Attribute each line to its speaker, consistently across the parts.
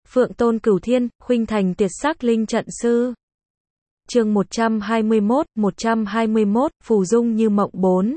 Speaker 1: Phượng Tôn Cửu Thiên, khuynh thành tuyệt sắc linh trận sư. Chương 121, Phù Dung như mộng 4.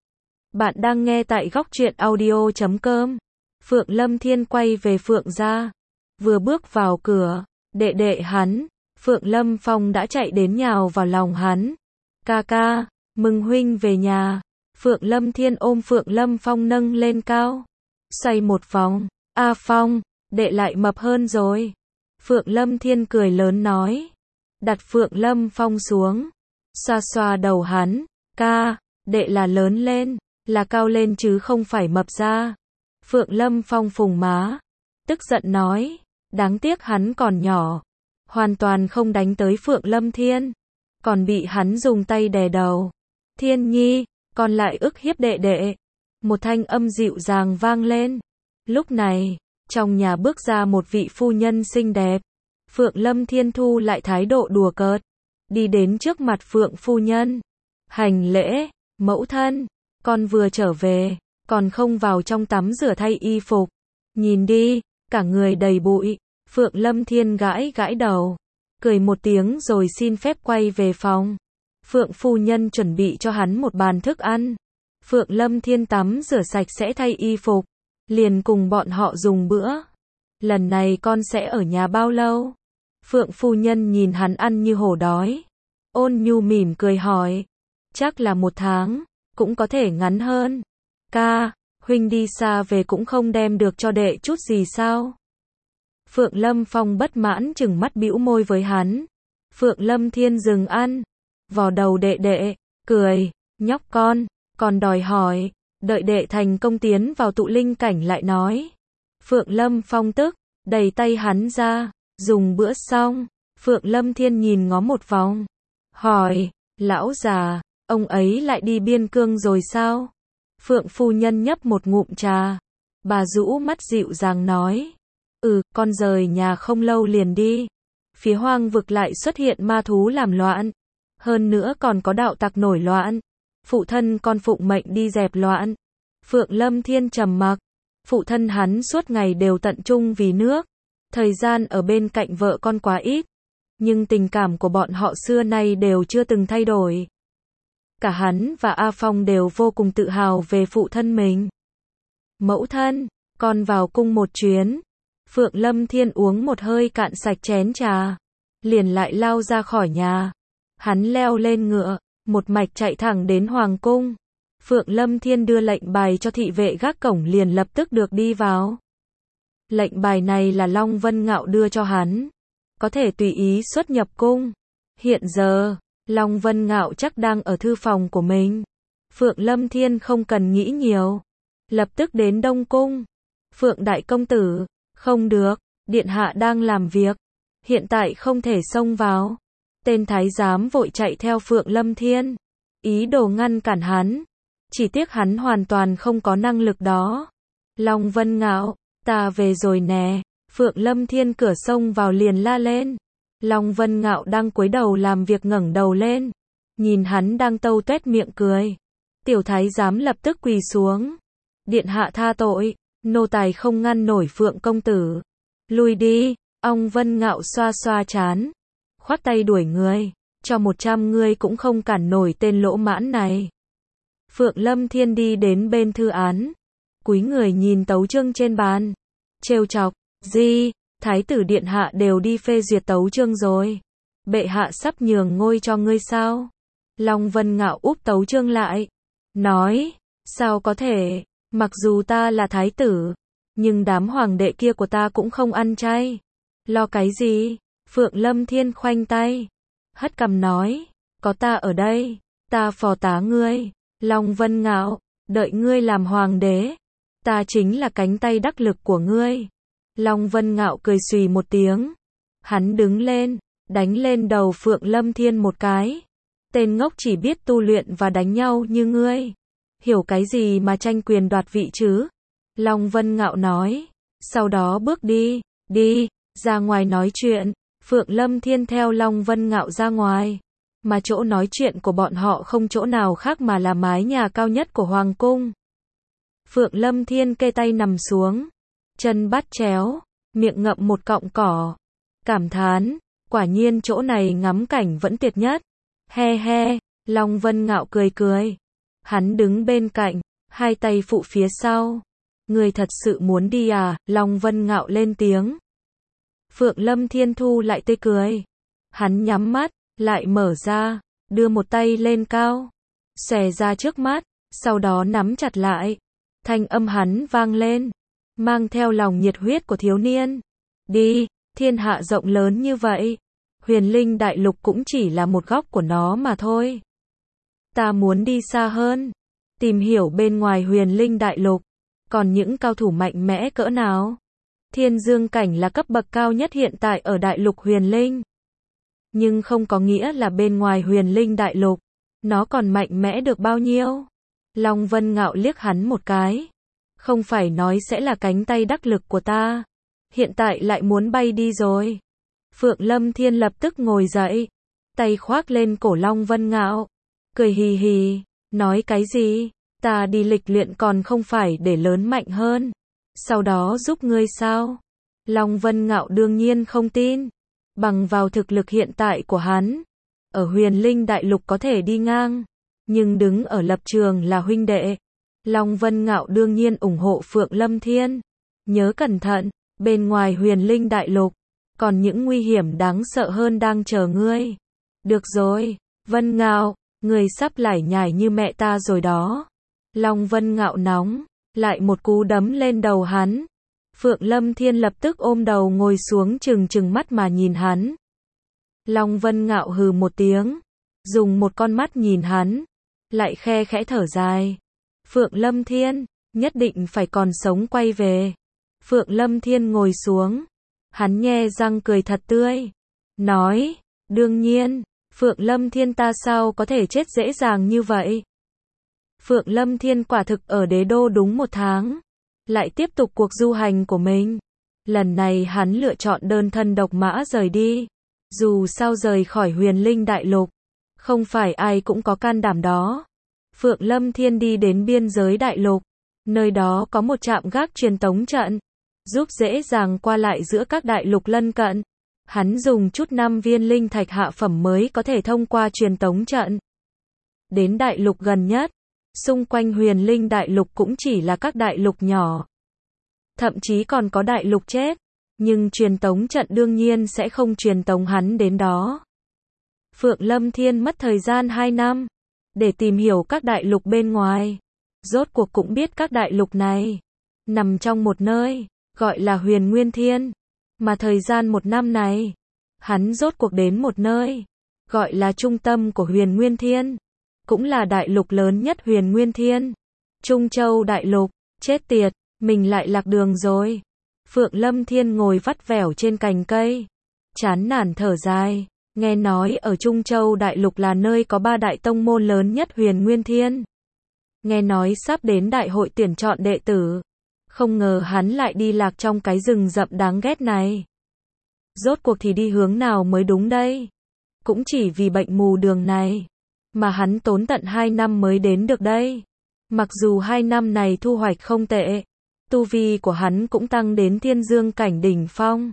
Speaker 1: Bạn đang nghe tại góc truyện audio.com. Phượng Lâm Thiên quay về Phượng gia. Vừa bước vào cửa, đệ đệ hắn, Phượng Lâm Phong đã chạy đến nhào vào lòng hắn. Ca ca, mừng huynh về nhà. Phượng Lâm Thiên ôm Phượng Lâm Phong nâng lên cao. Xoay một vòng. A Phong, đệ lại mập hơn rồi. Phượng Lâm Thiên cười lớn nói. Đặt Phượng Lâm Phong xuống. Xoa xoa đầu hắn. Ca, đệ là lớn lên, là cao lên chứ không phải mập ra. Phượng Lâm Phong phùng má. Tức giận nói. Đáng tiếc hắn còn nhỏ. Hoàn toàn không đánh tới Phượng Lâm Thiên. Còn bị hắn dùng tay đè đầu. Thiên Nhi, còn lại ức hiếp đệ đệ. Một thanh âm dịu dàng vang lên. Lúc này, trong nhà bước ra một vị phu nhân xinh đẹp. Phượng Lâm Thiên thu lại thái độ đùa cợt. Đi đến trước mặt Phượng phu nhân. Hành lễ, mẫu thân, con vừa trở về, còn không vào trong tắm rửa thay y phục. Nhìn đi, cả người đầy bụi. Phượng Lâm Thiên gãi gãi đầu. Cười một tiếng rồi xin phép quay về phòng. Phượng phu nhân chuẩn bị cho hắn một bàn thức ăn. Phượng Lâm Thiên tắm rửa sạch sẽ thay y phục. Liền cùng bọn họ dùng bữa. Lần này con sẽ ở nhà bao lâu? Phượng phu nhân nhìn hắn ăn như hổ đói. Ôn nhu mỉm cười hỏi. Chắc là 1 tháng, cũng có thể ngắn hơn. Ca, huynh đi xa về cũng không đem được cho đệ chút gì sao? Phượng Lâm Phong bất mãn chừng mắt bĩu môi với hắn. Phượng Lâm Thiên dừng ăn. Vò đầu đệ đệ, cười. Nhóc con, còn đòi hỏi. Đợi đệ thành công tiến vào tụ linh cảnh lại nói. Phượng Lâm Phong tức, đẩy tay hắn ra. Dùng bữa xong, Phượng Lâm Thiên nhìn ngó một vòng. Hỏi, lão già, ông ấy lại đi biên cương rồi sao? Phượng phu nhân nhấp một ngụm trà. Bà rũ mắt dịu dàng nói. Con rời nhà không lâu liền đi. Phía hoang vực lại xuất hiện ma thú làm loạn. Hơn nữa còn có đạo tặc nổi loạn. Phụ thân con phụng mệnh đi dẹp loạn. Phượng Lâm Thiên trầm mặc. Phụ thân hắn suốt ngày đều tận trung vì nước. Thời gian ở bên cạnh vợ con quá ít. Nhưng tình cảm của bọn họ xưa nay đều chưa từng thay đổi. Cả hắn và A Phong đều vô cùng tự hào về phụ thân mình. Mẫu thân, con vào cung một chuyến. Phượng Lâm Thiên uống một hơi cạn sạch chén trà. Liền lại lao ra khỏi nhà. Hắn leo lên ngựa, một mạch chạy thẳng đến Hoàng cung. Phượng Lâm Thiên đưa lệnh bài cho thị vệ gác cổng liền lập tức được đi vào. Lệnh bài này là Long Vân Ngạo đưa cho hắn. Có thể tùy ý xuất nhập cung. Hiện giờ, Long Vân Ngạo chắc đang ở thư phòng của mình. Phượng Lâm Thiên không cần nghĩ nhiều. Lập tức đến Đông Cung. Phượng Đại Công Tử, không được, Điện Hạ đang làm việc. Hiện tại không thể xông vào. Tên thái giám vội chạy theo Phượng Lâm Thiên. Ý đồ ngăn cản hắn. Chỉ tiếc hắn hoàn toàn không có năng lực đó. Long Vân Ngạo, ta về rồi nè. Phượng Lâm Thiên cửa xông vào liền la lên. Long Vân Ngạo đang cúi đầu làm việc ngẩng đầu lên. Nhìn hắn đang tâu tuét miệng cười. Tiểu thái giám lập tức quỳ xuống. Điện hạ tha tội, nô tài không ngăn nổi Phượng công tử. Lui đi, Long Vân Ngạo xoa xoa trán. Khoát tay đuổi người. Cho 100 người cũng không cản nổi tên lỗ mãn này. Phượng Lâm Thiên đi đến bên thư án. Cúi người nhìn tấu chương trên bàn. Trêu chọc, gì, thái tử điện hạ đều đi phê duyệt tấu chương rồi. Bệ hạ sắp nhường ngôi cho ngươi sao? Long Vân Ngạo úp tấu chương lại. Nói, sao có thể, mặc dù ta là thái tử, nhưng đám hoàng đệ kia của ta cũng không ăn chay. Lo cái gì? Phượng Lâm Thiên khoanh tay. Hất cằm nói, có ta ở đây, ta phò tá ngươi. Long Vân Ngạo, đợi ngươi làm hoàng đế. Ta chính là cánh tay đắc lực của ngươi. Long Vân Ngạo cười xùy một tiếng. Hắn đứng lên, đánh lên đầu Phượng Lâm Thiên một cái. Tên ngốc chỉ biết tu luyện và đánh nhau như ngươi. Hiểu cái gì mà tranh quyền đoạt vị chứ? Long Vân Ngạo nói. Sau đó bước đi, ra ngoài nói chuyện. Phượng Lâm Thiên theo Long Vân Ngạo ra ngoài. Mà chỗ nói chuyện của bọn họ không chỗ nào khác mà là mái nhà cao nhất của Hoàng cung. Phượng Lâm Thiên kê tay nằm xuống. Chân bắt chéo. miệng ngậm một cọng cỏ, cảm thán, quả nhiên chỗ này ngắm cảnh vẫn tuyệt nhất. He he, Long Vân Ngạo cười cười. Hắn đứng bên cạnh, hai tay phụ phía sau. Người thật sự muốn đi à? Long Vân Ngạo lên tiếng. Phượng Lâm Thiên thu lại tươi cười. Hắn nhắm mắt, lại mở ra, đưa một tay lên cao, xòe ra trước mắt, sau đó nắm chặt lại. Thanh âm hắn vang lên, mang theo lòng nhiệt huyết của thiếu niên. Đi, thiên hạ rộng lớn như vậy, Huyền Linh Đại Lục cũng chỉ là một góc của nó mà thôi. Ta muốn đi xa hơn, tìm hiểu bên ngoài Huyền Linh Đại Lục, còn những cao thủ mạnh mẽ cỡ nào. Thiên Dương cảnh là cấp bậc cao nhất hiện tại ở Đại Lục Huyền Linh. Nhưng không có nghĩa là bên ngoài Huyền Linh Đại Lục, nó còn mạnh mẽ được bao nhiêu. Long Vân Ngạo liếc hắn một cái. Không phải nói sẽ là cánh tay đắc lực của ta, hiện tại lại muốn bay đi rồi. Phượng Lâm Thiên lập tức ngồi dậy, tay khoác lên cổ Long Vân Ngạo, cười hì hì, nói cái gì, ta đi lịch luyện còn không phải để lớn mạnh hơn, sau đó giúp ngươi sao? Long Vân Ngạo đương nhiên không tin, bằng vào thực lực hiện tại của hắn, ở Huyền Linh Đại Lục có thể đi ngang, nhưng đứng ở lập trường là huynh đệ. Long Vân Ngạo đương nhiên ủng hộ Phượng Lâm Thiên. Nhớ cẩn thận, bên ngoài Huyền Linh Đại Lục, còn những nguy hiểm đáng sợ hơn đang chờ ngươi. Được rồi, Vân Ngạo, ngươi sắp lải nhải như mẹ ta rồi đó. Long Vân Ngạo nóng, lại một cú đấm lên đầu hắn. Phượng Lâm Thiên lập tức ôm đầu ngồi xuống trừng trừng mắt mà nhìn hắn. Long Vân Ngạo hừ một tiếng, dùng một con mắt nhìn hắn, lại khe khẽ thở dài. Phượng Lâm Thiên, nhất định phải còn sống quay về. Phượng Lâm Thiên ngồi xuống, hắn nhe răng cười thật tươi, nói, đương nhiên, Phượng Lâm Thiên ta sao có thể chết dễ dàng như vậy. Phượng Lâm Thiên quả thực ở đế đô đúng 1 tháng, lại tiếp tục cuộc du hành của mình. Lần này hắn lựa chọn đơn thân độc mã rời đi, dù sao rời khỏi Huyền Linh Đại Lục, không phải ai cũng có can đảm đó. Phượng Lâm Thiên đi đến biên giới đại lục, nơi đó có một trạm gác truyền tống trận, giúp dễ dàng qua lại giữa các đại lục lân cận. Hắn dùng chút 5 viên linh thạch hạ phẩm mới có thể thông qua truyền tống trận. Đến đại lục gần nhất, xung quanh Huyền Linh Đại Lục cũng chỉ là các đại lục nhỏ. Thậm chí còn có đại lục chết, nhưng truyền tống trận đương nhiên sẽ không truyền tống hắn đến đó. Phượng Lâm Thiên mất thời gian 2 năm. Để tìm hiểu các đại lục bên ngoài, rốt cuộc cũng biết các đại lục này nằm trong một nơi gọi là Huyền Nguyên Thiên, mà thời gian 1 năm này, hắn rốt cuộc đến một nơi gọi là trung tâm của Huyền Nguyên Thiên, cũng là đại lục lớn nhất Huyền Nguyên Thiên, Trung Châu Đại Lục. Chết tiệt, mình lại lạc đường rồi. Phượng Lâm Thiên ngồi vắt vẻo trên cành cây, chán nản thở dài. Nghe nói ở Trung Châu Đại Lục là nơi có 3 đại tông môn lớn nhất Huyền Nguyên Thiên. Nghe nói sắp đến đại hội tuyển chọn đệ tử. Không ngờ hắn lại đi lạc trong cái rừng rậm đáng ghét này. Rốt cuộc thì đi hướng nào mới đúng đây? Cũng chỉ vì bệnh mù đường này, mà hắn tốn tận 2 năm mới đến được đây. Mặc dù 2 năm này thu hoạch không tệ, tu vi của hắn cũng tăng đến Thiên Dương cảnh đỉnh phong.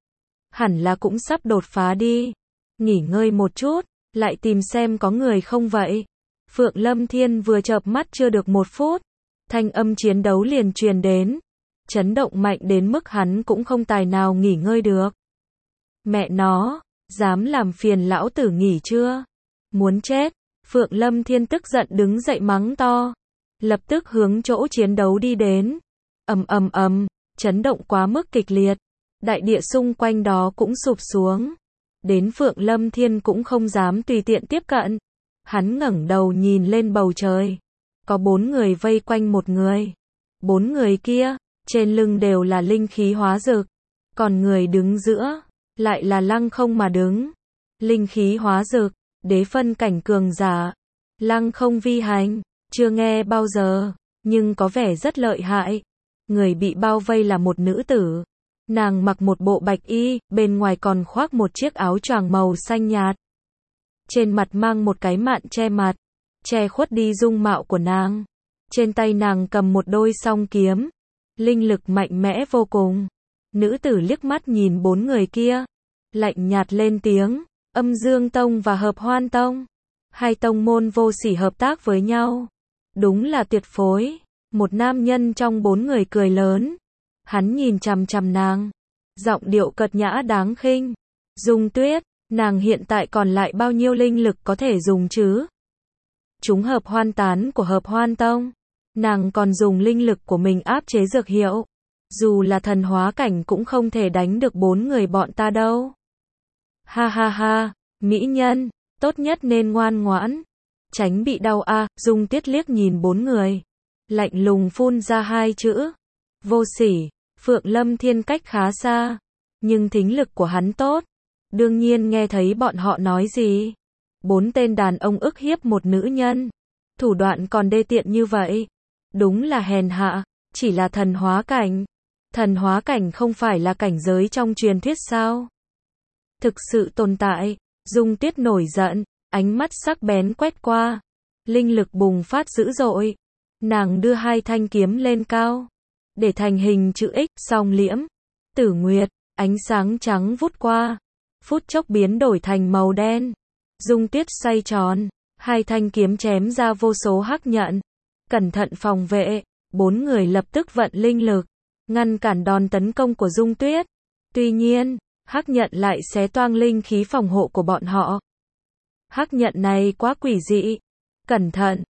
Speaker 1: Hẳn là cũng sắp đột phá đi. Nghỉ ngơi một chút, lại tìm xem có người không vậy. Phượng Lâm Thiên vừa chợp mắt chưa được 1 phút, thanh âm chiến đấu liền truyền đến, chấn động mạnh đến mức hắn cũng không tài nào nghỉ ngơi được. Mẹ nó, dám làm phiền lão tử nghỉ chưa? Muốn chết. Phượng Lâm Thiên tức giận đứng dậy mắng to, lập tức hướng chỗ chiến đấu đi đến. Ầm ầm ầm, chấn động quá mức kịch liệt, đại địa xung quanh đó cũng sụp xuống. Đến Phượng Lâm Thiên cũng không dám tùy tiện tiếp cận. Hắn ngẩng đầu nhìn lên bầu trời. Có 4 người vây quanh một người. 4 người kia, trên lưng đều là linh khí hóa rực. Còn người đứng giữa, lại là lăng không mà đứng. Linh khí hóa rực, đế phân cảnh cường giả. Lăng không vi hành, chưa nghe bao giờ, nhưng có vẻ rất lợi hại. Người bị bao vây là một nữ tử. Nàng mặc một bộ bạch y, bên ngoài còn khoác một chiếc áo choàng màu xanh nhạt. Trên mặt mang một cái mạn che mặt, che khuất đi dung mạo của nàng. Trên tay nàng cầm một đôi song kiếm, linh lực mạnh mẽ vô cùng. Nữ tử liếc mắt nhìn 4 người kia, lạnh nhạt lên tiếng, Âm Dương Tông và Hợp Hoan Tông, hai tông môn vô sỉ hợp tác với nhau, đúng là tuyệt phối. Một nam nhân trong 4 người cười lớn, hắn nhìn chằm chằm nàng, giọng điệu cợt nhã đáng khinh. Dung Tuyết, nàng hiện tại còn lại bao nhiêu linh lực có thể dùng chứ? Chúng hợp hoan tán của Hợp Hoan Tông, nàng còn dùng linh lực của mình áp chế dược hiệu. Dù là thần hóa cảnh cũng không thể đánh được 4 người bọn ta đâu. Ha ha ha, mỹ nhân, tốt nhất nên ngoan ngoãn, tránh bị đau a. Dung Tuyết liếc nhìn 4 người, lạnh lùng phun ra 2 chữ, vô sỉ. Phượng Lâm Thiên cách khá xa, nhưng thính lực của hắn tốt, đương nhiên nghe thấy bọn họ nói gì. 4 tên đàn ông ức hiếp một nữ nhân, thủ đoạn còn đê tiện như vậy, đúng là hèn hạ. Chỉ là thần hóa cảnh, thần hóa cảnh không phải là cảnh giới trong truyền thuyết sao? Thực sự tồn tại. Dung Tuyết nổi giận, ánh mắt sắc bén quét qua, linh lực bùng phát dữ dội. Nàng đưa 2 thanh kiếm lên cao, để thành hình chữ X, song liễm, tử nguyệt, ánh sáng trắng vút qua, phút chốc biến đổi thành màu đen. Dung Tuyết xoay tròn, 2 thanh kiếm chém ra vô số hắc nhận, cẩn thận phòng vệ. 4 người lập tức vận linh lực, ngăn cản đòn tấn công của Dung Tuyết. Tuy nhiên, hắc nhận lại xé toang linh khí phòng hộ của bọn họ. Hắc nhận này quá quỷ dị. Cẩn thận,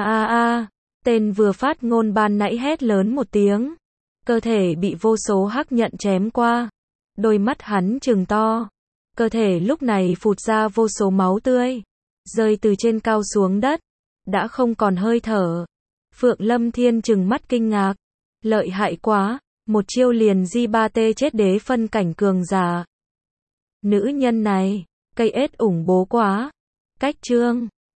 Speaker 1: tên vừa phát ngôn ban nãy hét lớn một tiếng. Cơ thể bị vô số hắc nhận chém qua. Đôi mắt hắn trừng to. Cơ thể lúc này phụt ra vô số máu tươi, rơi từ trên cao xuống đất, đã không còn hơi thở. Phượng Lâm Thiên trừng mắt kinh ngạc. Lợi hại quá, một chiêu liền di 3T chết đế phân cảnh cường giả. Nữ nhân này, cây ết ủng bố quá. Cách chương